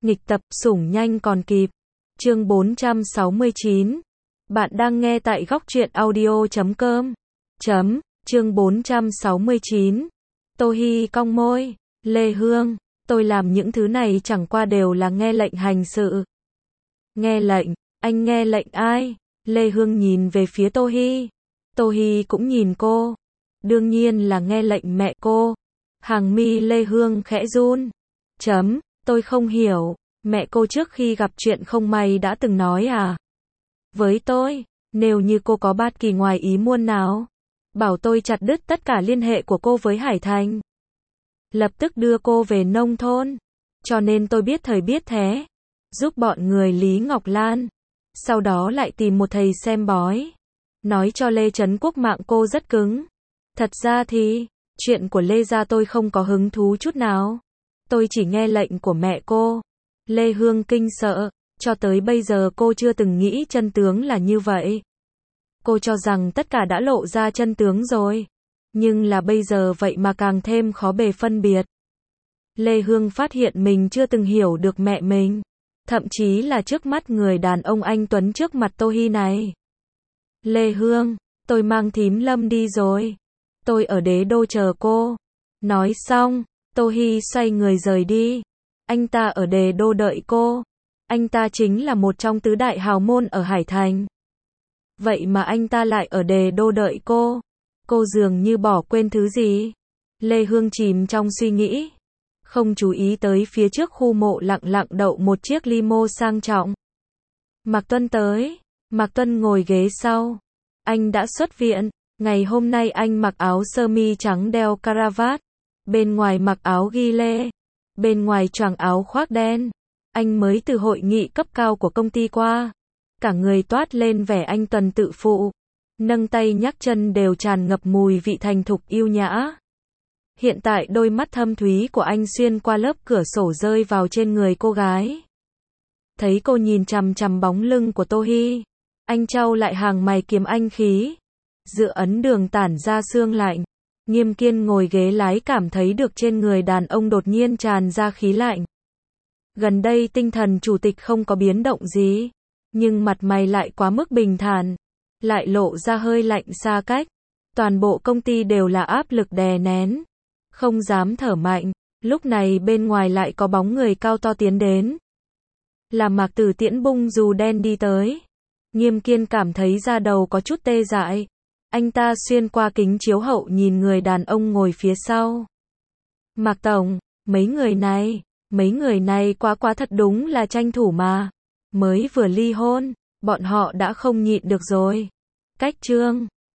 Nghịch tập, sủng nhanh còn kịp. Chương 469. Bạn đang nghe tại góc truyện audio.com. Chương 469. Tô Hi cong môi. Lê Hương, tôi làm những thứ này chẳng qua đều là nghe lệnh hành sự. Nghe lệnh? Anh nghe lệnh ai? Lê Hương nhìn về phía Tô Hi. Tô Hi cũng nhìn cô. Đương nhiên là nghe lệnh mẹ cô. Hàng mi Lê Hương khẽ run. Tôi không hiểu, mẹ cô trước khi gặp chuyện không may đã từng nói à? Với tôi, nếu như cô có bất kỳ ngoài ý muốn nào, bảo tôi chặt đứt tất cả liên hệ của cô với Hải Thành. Lập tức đưa cô về nông thôn. Cho nên tôi biết thời biết thế. Giúp bọn người Lý Ngọc Lan. Sau đó lại tìm một thầy xem bói. Nói cho Lê Trấn Quốc mạng cô rất cứng. Thật ra thì, chuyện của Lê gia tôi không có hứng thú chút nào. Tôi chỉ nghe lệnh của mẹ cô. Lê Hương kinh sợ, cho tới bây giờ cô chưa từng nghĩ chân tướng là như vậy. Cô cho rằng tất cả đã lộ ra chân tướng rồi. Nhưng là bây giờ vậy mà càng thêm khó bề phân biệt. Lê Hương phát hiện mình chưa từng hiểu được mẹ mình. Thậm chí là trước mắt người đàn ông anh Tuấn trước mặt Tô Hi này. Lê Hương, tôi mang thím Lâm đi rồi. Tôi ở Đế Đô chờ cô. Nói xong, Tô Hi xoay người rời đi. Anh ta ở Đế Đô đợi cô. Anh ta chính là một trong tứ đại hào môn ở Hải Thành. Vậy mà anh ta lại ở Đế Đô đợi cô. Cô dường như bỏ quên thứ gì. Lê Hương chìm trong suy nghĩ. Không chú ý tới phía trước khu mộ lặng lặng đậu một chiếc limo sang trọng. Mạc Tuân tới. Mạc Tuân ngồi ghế sau. Anh đã xuất viện. Ngày hôm nay anh mặc áo sơ mi trắng đeo caravat. Bên ngoài mặc áo ghi lê. Bên ngoài choàng áo khoác đen. Anh mới từ hội nghị cấp cao của công ty qua. Cả người toát lên vẻ anh tuần tự phụ. Nâng tay nhắc chân đều tràn ngập mùi vị thành thục yêu nhã. Hiện tại đôi mắt thâm thúy của anh xuyên qua lớp cửa sổ rơi vào trên người cô gái. Thấy cô nhìn chằm chằm bóng lưng của Tô Hi. Anh chau lại hàng mày kiếm anh khí. Giữa ấn đường tản ra sương lạnh. Nghiêm Kiên ngồi ghế lái cảm thấy được trên người đàn ông đột nhiên tràn ra khí lạnh. Gần đây tinh thần chủ tịch không có biến động gì. Nhưng mặt mày lại quá mức bình thản. Lại lộ ra hơi lạnh xa cách. Toàn bộ công ty đều là áp lực đè nén. Không dám thở mạnh. Lúc này bên ngoài lại có bóng người cao to tiến đến. Là Mạc Tử Tiễn bung dù đen đi tới. Nghiêm Kiên cảm thấy da đầu có chút tê dại. Anh ta xuyên qua kính chiếu hậu nhìn người đàn ông ngồi phía sau. Mạc Tổng, mấy người này quá thật đúng là tranh thủ mà. Mới vừa ly hôn, bọn họ đã không nhịn được rồi. Cách chương